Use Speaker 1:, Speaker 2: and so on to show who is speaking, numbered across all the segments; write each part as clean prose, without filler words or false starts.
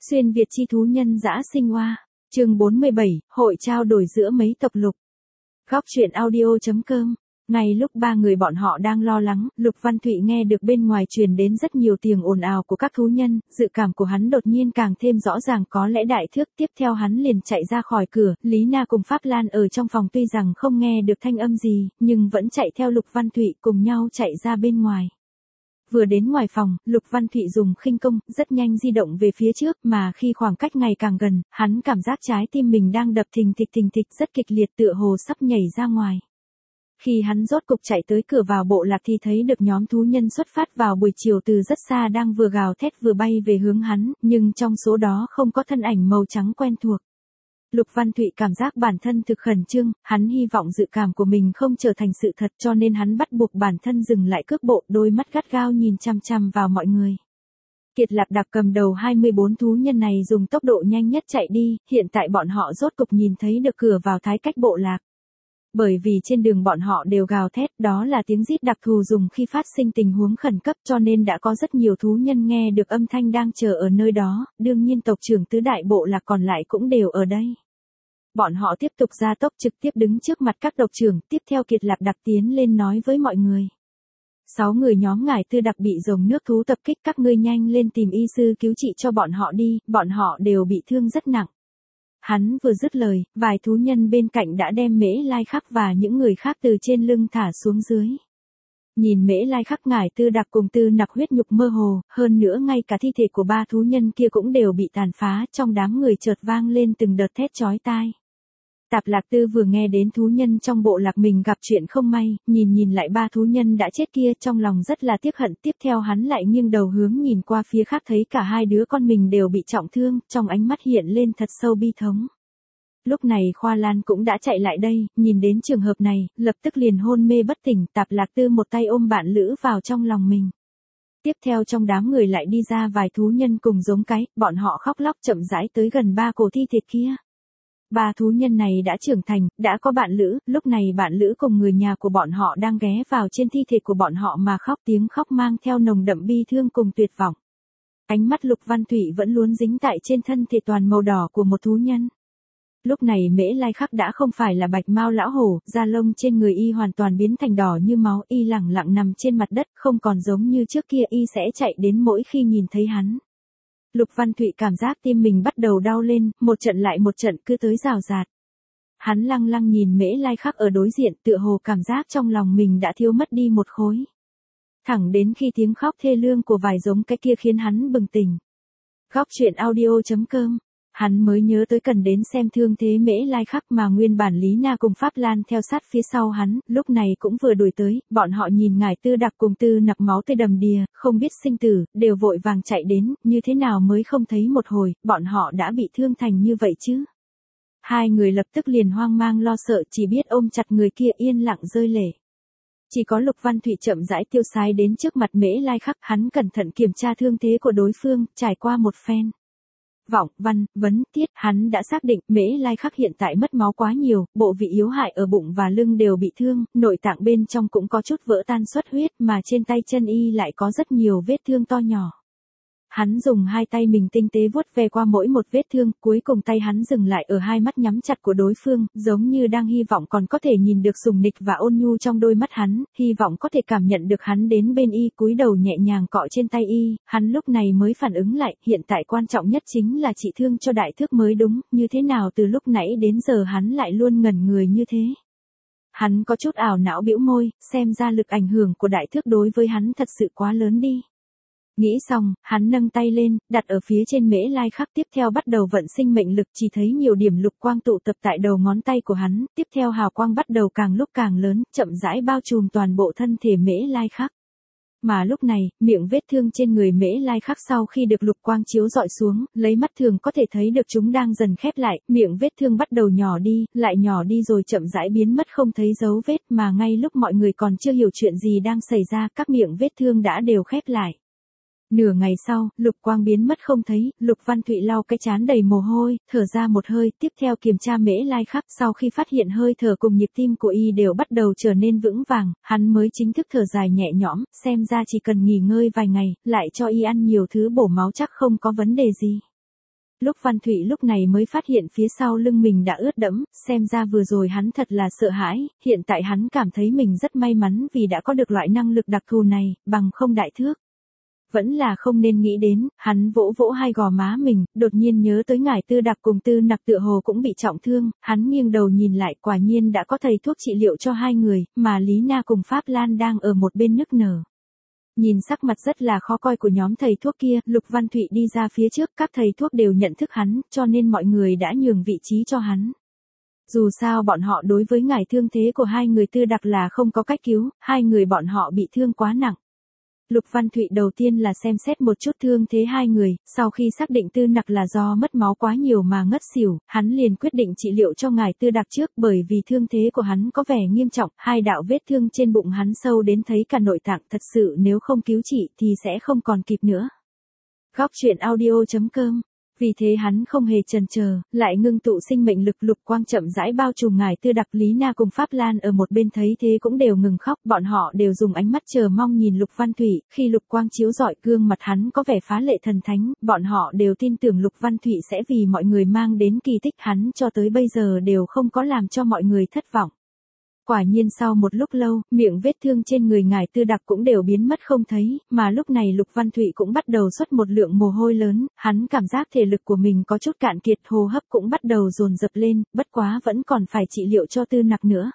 Speaker 1: Xuyên Việt chi thú nhân dã sinh oa. Chương 47, hội trao đổi giữa mấy tộc Lục. Góc truyện audio.com. Ngay lúc ba người bọn họ đang lo lắng, Lục Văn Thụy nghe được bên ngoài truyền đến rất nhiều tiếng ồn ào của các thú nhân, dự cảm của hắn đột nhiên càng thêm rõ ràng, có lẽ đại thước. Tiếp theo hắn liền chạy ra khỏi cửa. Lý Na cùng Pháp Lan ở trong phòng tuy rằng không nghe được thanh âm gì, nhưng vẫn chạy theo Lục Văn Thụy cùng nhau chạy ra bên ngoài. Vừa đến ngoài phòng, Lục Văn Thụy dùng khinh công, rất nhanh di động về phía trước, mà khi khoảng cách ngày càng gần, hắn cảm giác trái tim mình đang đập thình thịch rất kịch liệt, tựa hồ sắp nhảy ra ngoài. Khi hắn rốt cục chạy tới cửa vào bộ lạc thì thấy được nhóm thú nhân xuất phát vào buổi chiều từ rất xa đang vừa gào thét vừa bay về hướng hắn, nhưng trong số đó không có thân ảnh màu trắng quen thuộc. Lục Văn Thụy cảm giác bản thân thực khẩn trương, hắn hy vọng dự cảm của mình không trở thành sự thật, cho nên hắn bắt buộc bản thân dừng lại cước bộ, đôi mắt gắt gao nhìn chằm chằm vào mọi người. Kiệt Lạc Đạc cầm đầu 24 thú nhân này dùng tốc độ nhanh nhất chạy đi, hiện tại bọn họ rốt cục nhìn thấy được cửa vào Thái Cách bộ lạc. Bởi vì trên đường bọn họ đều gào thét, đó là tiếng rít đặc thù dùng khi phát sinh tình huống khẩn cấp, cho nên đã có rất nhiều thú nhân nghe được âm thanh đang chờ ở nơi đó, đương nhiên tộc trưởng tứ đại bộ lạc còn lại cũng đều ở đây. Bọn họ tiếp tục gia tốc trực tiếp đứng trước mặt các tộc trưởng, tiếp theo Kiệt Lạc Đạc tiến lên nói với mọi người. 6 người nhóm ngải tư đặc bị rồng nước thú tập kích, các ngươi nhanh lên tìm y sư cứu trị cho bọn họ đi, bọn họ đều bị thương rất nặng. Hắn vừa dứt lời, vài thú nhân bên cạnh đã đem Mễ Lai Khắc và những người khác từ trên lưng thả xuống dưới. Nhìn Mễ Lai Khắc, ngải tư đặc cùng Tư Nặc huyết nhục mơ hồ, hơn nữa ngay cả thi thể của ba thú nhân kia cũng đều bị tàn phá, trong đám người chợt vang lên từng đợt thét chói tai. Tạp Lạc Tư vừa nghe đến thú nhân trong bộ lạc mình gặp chuyện không may, nhìn lại ba thú nhân đã chết kia, trong lòng rất là tiếc hận, tiếp theo hắn lại nghiêng đầu hướng nhìn qua phía khác, thấy cả hai đứa con mình đều bị trọng thương, trong ánh mắt hiện lên thật sâu bi thống. Lúc này Khoa Lan cũng đã chạy lại đây, nhìn đến trường hợp này, lập tức liền hôn mê bất tỉnh. Tạp Lạc Tư một tay ôm bạn lữ vào trong lòng mình. Tiếp theo trong đám người lại đi ra vài thú nhân cùng giống cái, bọn họ khóc lóc chậm rãi tới gần ba cổ thi thể kia. Ba thú nhân này đã trưởng thành, đã có bạn lữ, lúc này bạn lữ cùng người nhà của bọn họ đang ghé vào trên thi thể của bọn họ mà khóc, tiếng khóc mang theo nồng đậm bi thương cùng tuyệt vọng. Ánh mắt Lục Văn Thụy vẫn luôn dính tại trên thân thể toàn màu đỏ của một thú nhân. Lúc này Mễ Lai Khắc đã không phải là Bạch Mao lão hổ, da lông trên người y hoàn toàn biến thành đỏ như máu, y lẳng lặng nằm trên mặt đất, không còn giống như trước kia y sẽ chạy đến mỗi khi nhìn thấy hắn. Lục Văn Thụy cảm giác tim mình bắt đầu đau lên, một trận lại một trận cứ tới rào rạt. Hắn lăng lăng nhìn Mễ Lai Khắc ở đối diện, tựa hồ cảm giác trong lòng mình đã thiếu mất đi một khối. Thẳng đến khi tiếng khóc thê lương của vài giống cái kia khiến hắn bừng tỉnh. Góc truyện audio.com. Hắn mới nhớ tới cần đến xem thương thế Mễ Lai Khắc, mà nguyên bản Lý Na cùng Pháp Lan theo sát phía sau hắn, lúc này cũng vừa đuổi tới, bọn họ nhìn ngải tư đặc cùng Tư Nặc máu tươi đầm đìa, không biết sinh tử, đều vội vàng chạy đến, như thế nào mới không thấy một hồi, bọn họ đã bị thương thành như vậy chứ. Hai người lập tức liền hoang mang lo sợ, chỉ biết ôm chặt người kia yên lặng rơi lệ. Chỉ có Lục Văn Thụy chậm rãi tiêu sái đến trước mặt Mễ Lai Khắc, hắn cẩn thận kiểm tra thương thế của đối phương, trải qua một phen vọng, văn, vấn, tiết, hắn đã xác định Mễ Lai Khắc hiện tại mất máu quá nhiều, bộ vị yếu hại ở bụng và lưng đều bị thương, nội tạng bên trong cũng có chút vỡ tan xuất huyết, mà trên tay chân y lại có rất nhiều vết thương to nhỏ. Hắn dùng hai tay mình tinh tế vuốt ve qua mỗi một vết thương, cuối cùng tay hắn dừng lại ở hai mắt nhắm chặt của đối phương, giống như đang hy vọng còn có thể nhìn được sùng nịch và ôn nhu trong đôi mắt hắn, hy vọng có thể cảm nhận được hắn đến bên y, cúi đầu nhẹ nhàng cọ trên tay y, hắn lúc này mới phản ứng lại, hiện tại quan trọng nhất chính là trị thương cho đại thước mới đúng, như thế nào từ lúc nãy đến giờ hắn lại luôn ngẩn người như thế. Hắn có chút ảo não bĩu môi, xem ra lực ảnh hưởng của đại thước đối với hắn thật sự quá lớn đi. Nghĩ xong, hắn nâng tay lên, đặt ở phía trên Mễ Lai Khắc, tiếp theo bắt đầu vận sinh mệnh lực, chỉ thấy nhiều điểm lục quang tụ tập tại đầu ngón tay của hắn, tiếp theo hào quang bắt đầu càng lúc càng lớn, chậm rãi bao trùm toàn bộ thân thể Mễ Lai Khắc. Mà lúc này, miệng vết thương trên người Mễ Lai Khắc sau khi được lục quang chiếu dọi xuống, lấy mắt thường có thể thấy được chúng đang dần khép lại, miệng vết thương bắt đầu nhỏ đi, lại nhỏ đi rồi chậm rãi biến mất không thấy dấu vết, mà ngay lúc mọi người còn chưa hiểu chuyện gì đang xảy ra, các miệng vết thương đã đều khép lại. Nửa ngày sau, lục quang biến mất không thấy, Lục Văn Thụy lau cái trán đầy mồ hôi, thở ra một hơi, tiếp theo kiểm tra Mễ Lai Khắc, sau khi phát hiện hơi thở cùng nhịp tim của y đều bắt đầu trở nên vững vàng, hắn mới chính thức thở dài nhẹ nhõm, xem ra chỉ cần nghỉ ngơi vài ngày, lại cho y ăn nhiều thứ bổ máu chắc không có vấn đề gì. Lục Văn Thụy lúc này mới phát hiện phía sau lưng mình đã ướt đẫm, xem ra vừa rồi hắn thật là sợ hãi, hiện tại hắn cảm thấy mình rất may mắn vì đã có được loại năng lực đặc thù này, bằng không đại thước. Vẫn là không nên nghĩ đến, hắn vỗ vỗ hai gò má mình, đột nhiên nhớ tới ngải Tư Đặc cùng Tư Nặc tựa hồ cũng bị trọng thương, hắn nghiêng đầu nhìn lại quả nhiên đã có thầy thuốc trị liệu cho hai người, mà Lý Na cùng Pháp Lan đang ở một bên nức nở. Nhìn sắc mặt rất là khó coi của nhóm thầy thuốc kia, Lục Văn Thụy đi ra phía trước, các thầy thuốc đều nhận thức hắn, cho nên mọi người đã nhường vị trí cho hắn. Dù sao bọn họ đối với ngải thương thế của hai người Tư Đặc là không có cách cứu, hai người bọn họ bị thương quá nặng. Lục Văn Thụy đầu tiên là xem xét một chút thương thế hai người, sau khi xác định Tư Nặc là do mất máu quá nhiều mà ngất xỉu, hắn liền quyết định trị liệu cho ngải Tư Đặc trước bởi vì thương thế của hắn có vẻ nghiêm trọng, hai đạo vết thương trên bụng hắn sâu đến thấy cả nội tạng, thật sự nếu không cứu trị thì sẽ không còn kịp nữa. Góc truyện audio.com. Vì thế hắn không hề chần chờ, lại ngưng tụ sinh mệnh lực, lục quang chậm rãi bao trùm ngải Tư Đặc. Lý Na cùng Pháp Lan ở một bên thấy thế cũng đều ngừng khóc, bọn họ đều dùng ánh mắt chờ mong nhìn Lục Văn Thụy, khi lục quang chiếu rọi gương mặt hắn có vẻ phá lệ thần thánh, bọn họ đều tin tưởng Lục Văn Thụy sẽ vì mọi người mang đến kỳ tích, hắn cho tới bây giờ đều không có làm cho mọi người thất vọng. Quả nhiên sau một lúc lâu, miệng vết thương trên người ngải Tư Đặc cũng đều biến mất không thấy, mà lúc này Lục Văn Thụy cũng bắt đầu xuất một lượng mồ hôi lớn, hắn cảm giác thể lực của mình có chút cạn kiệt, hô hấp cũng bắt đầu dồn dập lên, bất quá vẫn còn phải trị liệu cho Tư Nặc nữa.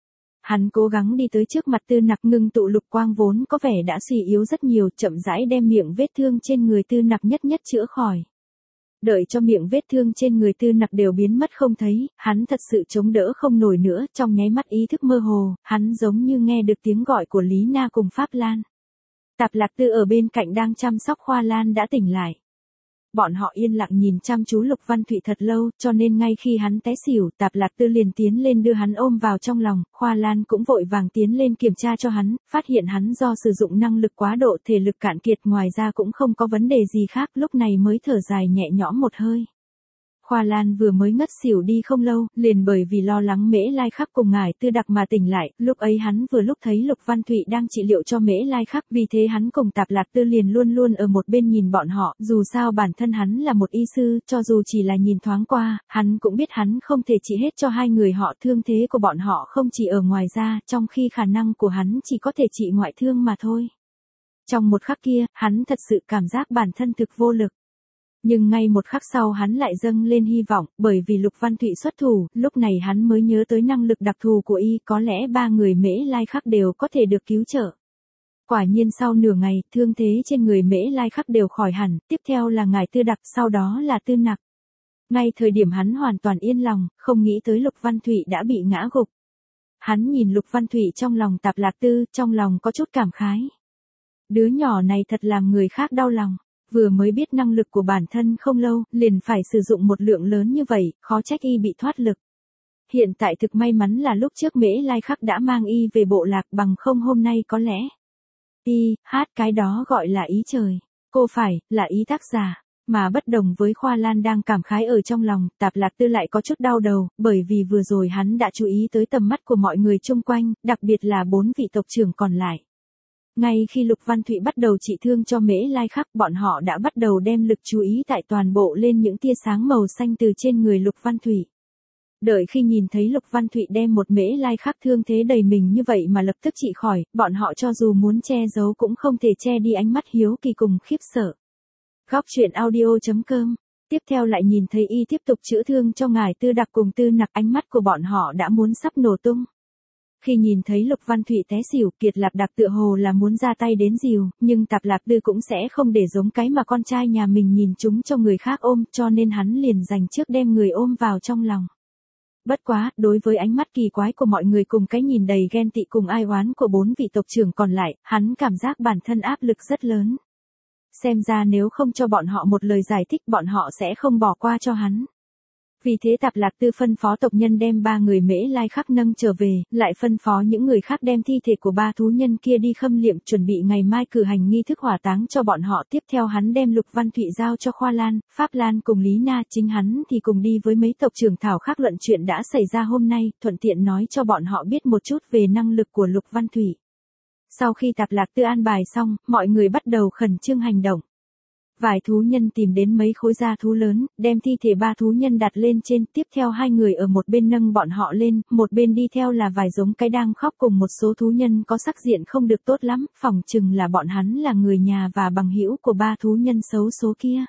Speaker 1: Hắn cố gắng đi tới trước mặt Tư Nặc, ngưng tụ lục quang vốn có vẻ đã suy yếu rất nhiều, chậm rãi đem miệng vết thương trên người Tư Nặc nhất nhất chữa khỏi. Đợi cho miệng vết thương trên người Tư Nặc đều biến mất không thấy, hắn thật sự chống đỡ không nổi nữa, trong nháy mắt ý thức mơ hồ, hắn giống như nghe được tiếng gọi của Lý Na cùng Pháp Lan. Tạp Lạc Tư ở bên cạnh đang chăm sóc Khoa Lan đã tỉnh lại. Bọn họ yên lặng nhìn chăm chú Lục Văn Thụy thật lâu, cho nên ngay khi hắn té xỉu, Tạp Lạc Tư liền tiến lên đưa hắn ôm vào trong lòng, Khoa Lan cũng vội vàng tiến lên kiểm tra cho hắn, phát hiện hắn do sử dụng năng lực quá độ, thể lực cạn kiệt, ngoài ra cũng không có vấn đề gì khác, lúc này mới thở dài nhẹ nhõm một hơi. Khoa Lan vừa mới ngất xỉu đi không lâu, liền bởi vì lo lắng Mễ Lai Khắc cùng ngải Tư Đặc mà tỉnh lại, lúc ấy hắn vừa lúc thấy Lục Văn Thụy đang trị liệu cho Mễ Lai Khắc, vì thế hắn cùng Tạp Lạc Tư liền luôn luôn ở một bên nhìn bọn họ, dù sao bản thân hắn là một y sư, cho dù chỉ là nhìn thoáng qua, hắn cũng biết hắn không thể trị hết cho hai người họ, thương thế của bọn họ không chỉ ở ngoài da, trong khi khả năng của hắn chỉ có thể trị ngoại thương mà thôi. Trong một khắc kia, hắn thật sự cảm giác bản thân thực vô lực. Nhưng ngay một khắc sau hắn lại dâng lên hy vọng, bởi vì Lục Văn Thụy xuất thủ, lúc này hắn mới nhớ tới năng lực đặc thù của y, có lẽ ba người Mễ Lai Khắc đều có thể được cứu trợ. Quả nhiên sau nửa ngày, thương thế trên người Mễ Lai Khắc đều khỏi hẳn, tiếp theo là ngải Tư Đặc, sau đó là Tư Nặc. Ngay thời điểm hắn hoàn toàn yên lòng, không nghĩ tới Lục Văn Thụy đã bị ngã gục. Hắn nhìn Lục Văn Thụy trong lòng Tạp Lạc Tư, trong lòng có chút cảm khái. Đứa nhỏ này thật làm người khác đau lòng. Vừa mới biết năng lực của bản thân không lâu, liền phải sử dụng một lượng lớn như vậy, khó trách y bị thoát lực. Hiện tại thực may mắn là lúc trước Mễ Lai Khắc đã mang y về bộ lạc, bằng không hôm nay có lẽ y hát cái đó gọi là ý trời. Cô phải, là ý tác giả. Mà bất đồng với Khoa Lan đang cảm khái ở trong lòng, Tạp Lạc Tư lại có chút đau đầu, bởi vì vừa rồi hắn đã chú ý tới tầm mắt của mọi người chung quanh, đặc biệt là 4 vị tộc trưởng còn lại. Ngay khi Lục Văn Thụy bắt đầu trị thương cho Mễ Lai Khắc, bọn họ đã bắt đầu đem lực chú ý tại toàn bộ lên những tia sáng màu xanh từ trên người Lục Văn Thụy. Đợi khi nhìn thấy Lục Văn Thụy đem một Mễ Lai Khắc thương thế đầy mình như vậy mà lập tức trị khỏi, bọn họ cho dù muốn che giấu cũng không thể che đi ánh mắt hiếu kỳ cùng khiếp sợ. Góc truyện audio.com. Tiếp theo lại nhìn thấy y tiếp tục chữa thương cho ngải Tư Đặc cùng Tư Nặc, ánh mắt của bọn họ đã muốn sắp nổ tung. Khi nhìn thấy Lục Văn Thụy té xỉu, Kiệt Lạp Đặc tựa hồ là muốn ra tay đến dìu, nhưng Tạp Lạc Tư cũng sẽ không để giống cái mà con trai nhà mình nhìn chúng cho người khác ôm, cho nên hắn liền dành trước đem người ôm vào trong lòng. Bất quá, đối với ánh mắt kỳ quái của mọi người cùng cái nhìn đầy ghen tị cùng ai oán của 4 vị tộc trưởng còn lại, hắn cảm giác bản thân áp lực rất lớn. Xem ra nếu không cho bọn họ một lời giải thích, bọn họ sẽ không bỏ qua cho hắn. Vì thế Tạp Lạc Tư phân phó tộc nhân đem 3 người Mễ Lai Khắc nâng trở về, lại phân phó những người khác đem thi thể của 3 thú nhân kia đi khâm liệm, chuẩn bị ngày mai cử hành nghi thức hỏa táng cho bọn họ. Tiếp theo hắn đem Lục Văn Thụy giao cho Khoa Lan, Pháp Lan cùng Lý Na, chính hắn thì cùng đi với mấy tộc trưởng thảo khác luận chuyện đã xảy ra hôm nay, thuận tiện nói cho bọn họ biết một chút về năng lực của Lục Văn Thụy. Sau khi Tạp Lạc Tư an bài xong, mọi người bắt đầu khẩn trương hành động. Vài thú nhân tìm đến mấy khối da thú lớn, đem thi thể 3 thú nhân đặt lên trên, tiếp theo 2 người ở một bên nâng bọn họ lên, một bên đi theo là vài giống cái đang khóc cùng một số thú nhân có sắc diện không được tốt lắm, phỏng chừng là bọn hắn là người nhà và bằng hữu của 3 thú nhân xấu số kia.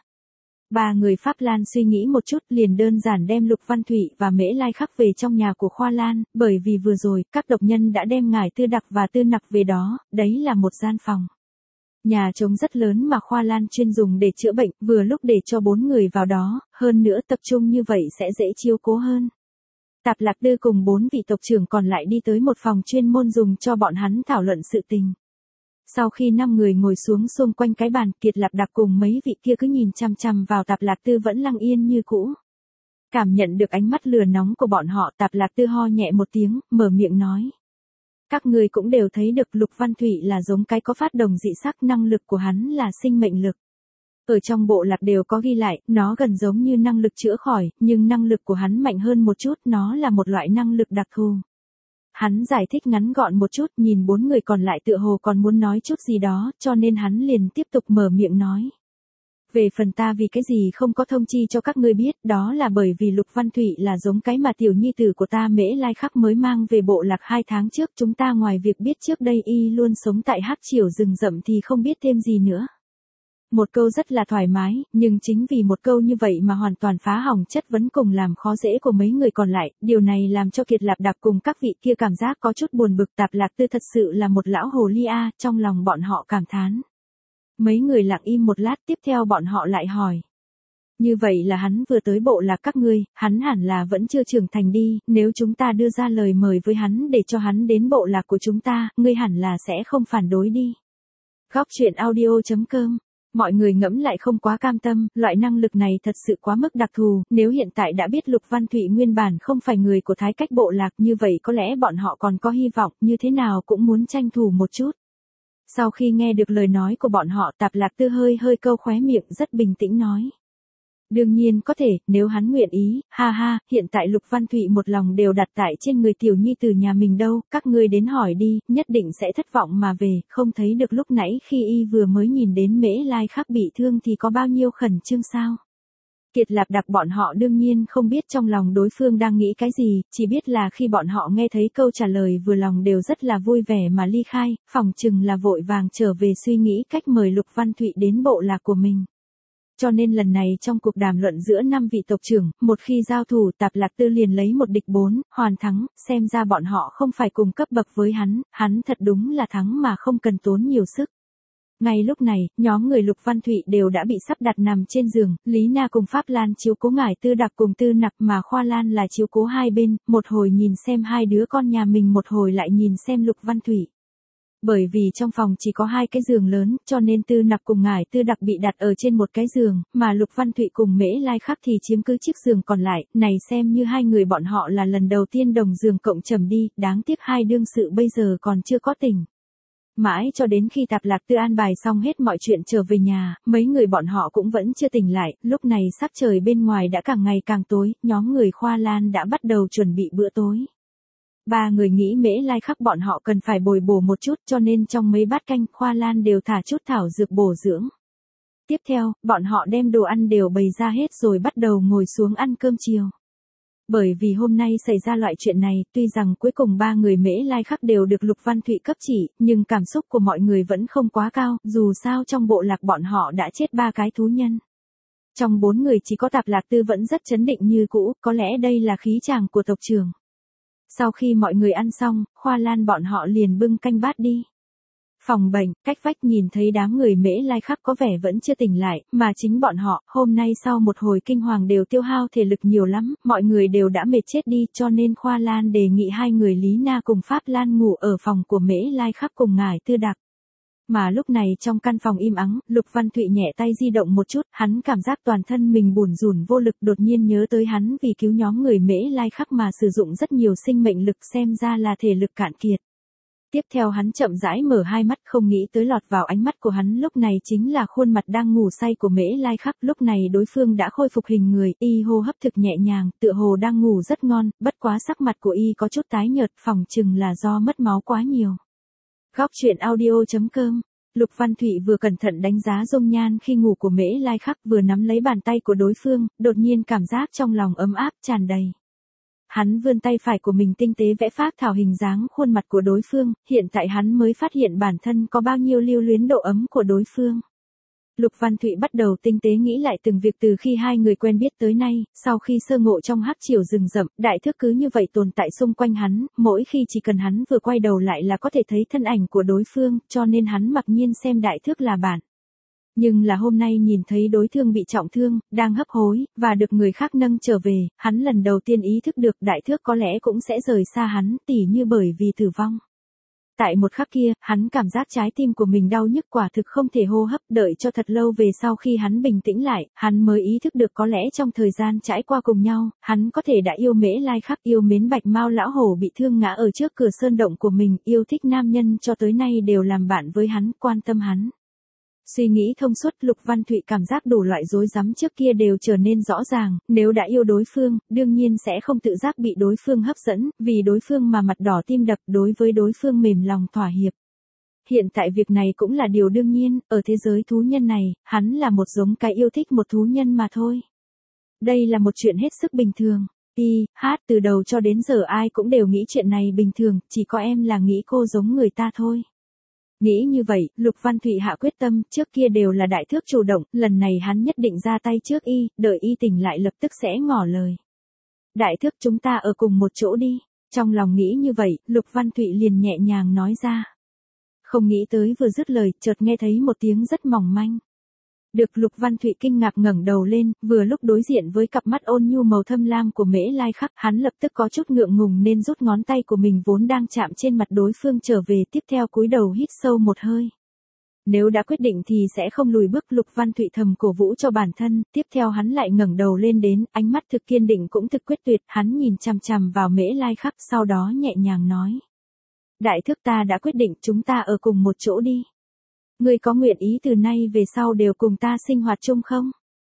Speaker 1: 3 người Pháp Lan suy nghĩ một chút liền đơn giản đem Lục Văn Thụy và Mễ Lai Khắc về trong nhà của Khoa Lan, bởi vì vừa rồi, các độc nhân đã đem ngải Tư Đặc và Tư Nặc về đó, đấy là một gian phòng. Nhà trống rất lớn mà Khoa Lan chuyên dùng để chữa bệnh, vừa lúc để cho 4 người vào đó, hơn nữa tập trung như vậy sẽ dễ chiếu cố hơn. Tạp Lạc Tư cùng 4 vị tộc trưởng còn lại đi tới một phòng chuyên môn dùng cho bọn hắn thảo luận sự tình. Sau khi 5 người ngồi xuống xung quanh cái bàn, Kiệt Lạp Đặc cùng mấy vị kia cứ nhìn chằm chằm vào Tạp Lạc Tư vẫn lặng yên như cũ. Cảm nhận được ánh mắt lửa nóng của bọn họ, Tạp Lạc Tư ho nhẹ một tiếng, mở miệng nói. Các người cũng đều thấy được Lục Văn Thụy là giống cái có phát đồng dị sắc, năng lực của hắn là sinh mệnh lực. Ở trong bộ lạc đều có ghi lại, nó gần giống như năng lực chữa khỏi, nhưng năng lực của hắn mạnh hơn một chút, nó là một loại năng lực đặc thù. Hắn giải thích ngắn gọn một chút, nhìn 4 người còn lại tựa hồ còn muốn nói chút gì đó, cho nên hắn liền tiếp tục mở miệng nói. Về phần ta vì cái gì không có thông chi cho các ngươi biết, đó là bởi vì Lục Văn Thụy là giống cái mà tiểu nhi tử của ta Mễ Lai Khắc mới mang về bộ lạc 2 tháng trước, chúng ta ngoài việc biết trước đây y luôn sống tại Hắc Triều rừng rậm thì không biết thêm gì nữa. Một câu rất là thoải mái, nhưng chính vì một câu như vậy mà hoàn toàn phá hỏng chất vấn cùng làm khó dễ của mấy người còn lại, điều này làm cho Kiệt Lạp Đặc cùng các vị kia cảm giác có chút buồn bực. Tạp Lạc Tư thật sự là một lão hồ ly a, trong lòng bọn họ cảm thán. Mấy người lặng im một lát, tiếp theo bọn họ lại hỏi. Như vậy là hắn vừa tới bộ lạc các ngươi, hắn hẳn là vẫn chưa trưởng thành đi, nếu chúng ta đưa ra lời mời với hắn để cho hắn đến bộ lạc của chúng ta, ngươi hẳn là sẽ không phản đối đi. Góc truyện audio.com. Mọi người ngẫm lại không quá cam tâm, loại năng lực này thật sự quá mức đặc thù, nếu hiện tại đã biết Lục Văn Thụy nguyên bản không phải người của Thái Cách bộ lạc, như vậy có lẽ bọn họ còn có hy vọng, như thế nào cũng muốn tranh thủ một chút. Sau khi nghe được lời nói của bọn họ, Tạp Lạc Tư hơi câu khóe miệng, rất bình tĩnh nói. Đương nhiên có thể, nếu hắn nguyện ý, ha ha, hiện tại Lục Văn Thụy một lòng đều đặt tại trên người tiểu nhi từ nhà mình đâu, các ngươi đến hỏi đi, nhất định sẽ thất vọng mà về, không thấy được lúc nãy khi y vừa mới nhìn đến Mễ Lai Khắc bị thương thì có bao nhiêu khẩn trương sao. Kiệt Lạp Đặc bọn họ đương nhiên không biết trong lòng đối phương đang nghĩ cái gì, chỉ biết là khi bọn họ nghe thấy câu trả lời vừa lòng đều rất là vui vẻ mà ly khai, phỏng chừng là vội vàng trở về suy nghĩ cách mời Lục Văn Thụy đến bộ lạc của mình. Cho nên lần này trong cuộc đàm luận giữa 5 vị tộc trưởng, một khi giao thủ Tạp Lạc Tư liền lấy 1 địch 4, hoàn thắng, xem ra bọn họ không phải cùng cấp bậc với hắn thật đúng là thắng mà không cần tốn nhiều sức. Ngay lúc này, nhóm người Lục Văn Thụy đều đã bị sắp đặt nằm trên giường, Lý Na cùng Pháp Lan chiếu cố ngải Tư Đặc cùng Tư Nặc mà Khoa Lan là chiếu cố hai bên, một hồi nhìn xem hai đứa con nhà mình một hồi lại nhìn xem Lục Văn Thụy. Bởi vì trong phòng chỉ có 2 cái giường lớn, cho nên Tư Nặc cùng ngải Tư Đặc bị đặt ở trên một cái giường, mà Lục Văn Thụy cùng Mễ Lai Khắc thì chiếm cứ chiếc giường còn lại, này xem như 2 người bọn họ là lần đầu tiên đồng giường cộng trầm đi, đáng tiếc hai đương sự bây giờ còn chưa có tỉnh. Mãi cho đến khi Tạp Lạc Tư an bài xong hết mọi chuyện trở về nhà, mấy người bọn họ cũng vẫn chưa tỉnh lại, lúc này sắc trời bên ngoài đã càng ngày càng tối, nhóm người Khoa Lan đã bắt đầu chuẩn bị bữa tối. 3 người nghĩ Mễ Lai Khắc bọn họ cần phải bồi bổ một chút cho nên trong mấy bát canh Khoa Lan đều thả chút thảo dược bổ dưỡng. Tiếp theo, bọn họ đem đồ ăn đều bày ra hết rồi bắt đầu ngồi xuống ăn cơm chiều. Bởi vì hôm nay xảy ra loại chuyện này, tuy rằng cuối cùng 3 người Mễ Lai Khắc đều được Lục Văn Thụy cấp chỉ, nhưng cảm xúc của mọi người vẫn không quá cao, dù sao trong bộ lạc bọn họ đã chết 3 cái thú nhân. Trong 4 người chỉ có Tạp Lạc Tư vẫn rất trấn định như cũ, có lẽ đây là khí chàng của tộc trưởng. Sau khi mọi người ăn xong, Khoa Lan bọn họ liền bưng canh bát đi. Phòng bệnh, cách vách nhìn thấy đám người Mễ Lai Khắc có vẻ vẫn chưa tỉnh lại, mà chính bọn họ, hôm nay sau một hồi kinh hoàng đều tiêu hao thể lực nhiều lắm, mọi người đều đã mệt chết đi cho nên Khoa Lan đề nghị 2 người Lý Na cùng Pháp Lan ngủ ở phòng của Mễ Lai Khắc cùng ngải Tư Đặc. Mà lúc này trong căn phòng im ắng, Lục Văn Thụy nhẹ tay di động một chút, hắn cảm giác toàn thân mình bủn rủn vô lực, đột nhiên nhớ tới hắn vì cứu nhóm người Mễ Lai Khắc mà sử dụng rất nhiều sinh mệnh lực, xem ra là thể lực cạn kiệt. Tiếp theo hắn chậm rãi mở 2 mắt, không nghĩ tới lọt vào ánh mắt của hắn lúc này chính là khuôn mặt đang ngủ say của Mễ Lai Khắc, lúc này đối phương đã khôi phục hình người, y hô hấp thực nhẹ nhàng, tựa hồ đang ngủ rất ngon, bất quá sắc mặt của y có chút tái nhợt, phỏng chừng là do mất máu quá nhiều. Góc truyện audio.com Lục Văn Thụy vừa cẩn thận đánh giá dung nhan khi ngủ của Mễ Lai Khắc, vừa nắm lấy bàn tay của đối phương, đột nhiên cảm giác trong lòng ấm áp tràn đầy. Hắn vươn tay phải của mình tinh tế vẽ phác thảo hình dáng khuôn mặt của đối phương, hiện tại hắn mới phát hiện bản thân có bao nhiêu lưu luyến độ ấm của đối phương. Lục Văn Thụy bắt đầu tinh tế nghĩ lại từng việc từ khi hai người quen biết tới nay, sau khi sơ ngộ trong hắc triều rừng rậm, đại thước cứ như vậy tồn tại xung quanh hắn, mỗi khi chỉ cần hắn vừa quay đầu lại là có thể thấy thân ảnh của đối phương, cho nên hắn mặc nhiên xem đại thước là bạn. Nhưng là hôm nay nhìn thấy đối phương bị trọng thương, đang hấp hối, và được người khác nâng trở về, hắn lần đầu tiên ý thức được đại thước có lẽ cũng sẽ rời xa hắn, tỉ như bởi vì tử vong. Tại một khắc kia, hắn cảm giác trái tim của mình đau nhức quả thực không thể hô hấp, đợi cho thật lâu về sau khi hắn bình tĩnh lại, hắn mới ý thức được có lẽ trong thời gian trải qua cùng nhau, hắn có thể đã yêu Mễ Lai Khắc, yêu mến Bạch Mao lão hổ bị thương ngã ở trước cửa sơn động của mình, yêu thích nam nhân cho tới nay đều làm bạn với hắn, quan tâm hắn. Suy nghĩ thông suốt, Lục Văn Thụy cảm giác đủ loại rối rắm trước kia đều trở nên rõ ràng, nếu đã yêu đối phương, đương nhiên sẽ không tự giác bị đối phương hấp dẫn, vì đối phương mà mặt đỏ tim đập, đối với đối phương mềm lòng thỏa hiệp. Hiện tại việc này cũng là điều đương nhiên, ở thế giới thú nhân này, hắn là một giống cái yêu thích một thú nhân mà thôi. Đây là một chuyện hết sức bình thường. Từ đầu cho đến giờ ai cũng đều nghĩ chuyện này bình thường, chỉ có em là nghĩ cô giống người ta thôi. Nghĩ như vậy, Lục Văn Thụy hạ quyết tâm, trước kia đều là đại thước chủ động, lần này hắn nhất định ra tay trước đợi tỉnh lại lập tức sẽ ngỏ lời. Đại thước, chúng ta ở cùng một chỗ đi. Trong lòng nghĩ như vậy, Lục Văn Thụy liền nhẹ nhàng nói ra. Không nghĩ tới vừa dứt lời, chợt nghe thấy một tiếng rất mỏng manh. Được Lục Văn Thụy kinh ngạc ngẩng đầu lên, vừa lúc đối diện với cặp mắt ôn nhu màu thâm lam của Mễ Lai Khắc, hắn lập tức có chút ngượng ngùng nên rút ngón tay của mình vốn đang chạm trên mặt đối phương trở về, tiếp theo cúi đầu hít sâu một hơi. Nếu đã quyết định thì sẽ không lùi bước, Lục Văn Thụy thầm cổ vũ cho bản thân, tiếp theo hắn lại ngẩng đầu lên đến, ánh mắt thực kiên định cũng thực quyết tuyệt, hắn nhìn chằm chằm vào Mễ Lai Khắc, sau đó nhẹ nhàng nói. Đại thước, ta đã quyết định, chúng ta ở cùng một chỗ đi. Ngươi có nguyện ý từ nay về sau đều cùng ta sinh hoạt chung không?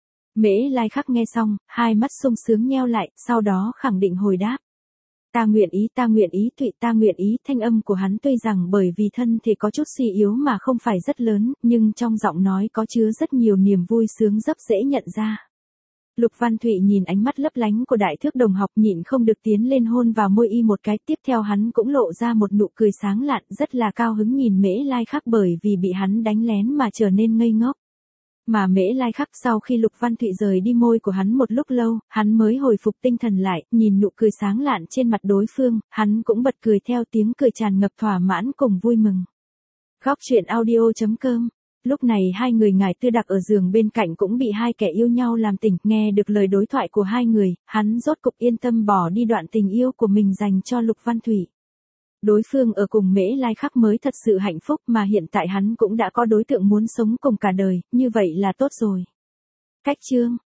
Speaker 1: Mễ Lai Khắc nghe xong, hai mắt sung sướng nheo lại, sau đó khẳng định hồi đáp. Ta nguyện ý, Thụy, ta nguyện ý. Thanh âm của hắn tuy rằng bởi vì thân thể có chút suy yếu mà không phải rất lớn, nhưng trong giọng nói có chứa rất nhiều niềm vui sướng rất dễ nhận ra. Lục Văn Thụy nhìn ánh mắt lấp lánh của đại thước đồng học, nhịn không được tiến lên hôn vào môi y một cái, tiếp theo hắn cũng lộ ra một nụ cười sáng lạn, rất là cao hứng nhìn Mễ Lai Khắc bởi vì bị hắn đánh lén mà trở nên ngây ngốc. Mà Mễ Lai Khắc sau khi Lục Văn Thụy rời đi môi của hắn một lúc lâu, hắn mới hồi phục tinh thần lại, nhìn nụ cười sáng lạn trên mặt đối phương, hắn cũng bật cười theo, tiếng cười tràn ngập thỏa mãn cùng vui mừng. Góc truyện audio.com. Lúc này hai người ngải tư đặc ở giường bên cạnh cũng bị hai kẻ yêu nhau làm tỉnh, nghe được lời đối thoại của hai người, hắn rốt cục yên tâm bỏ đi đoạn tình yêu của mình dành cho Lục Văn Thụy. Đối phương ở cùng Mễ Lai Khắc mới thật sự hạnh phúc, mà hiện tại hắn cũng đã có đối tượng muốn sống cùng cả đời, như vậy là tốt rồi. Cách chương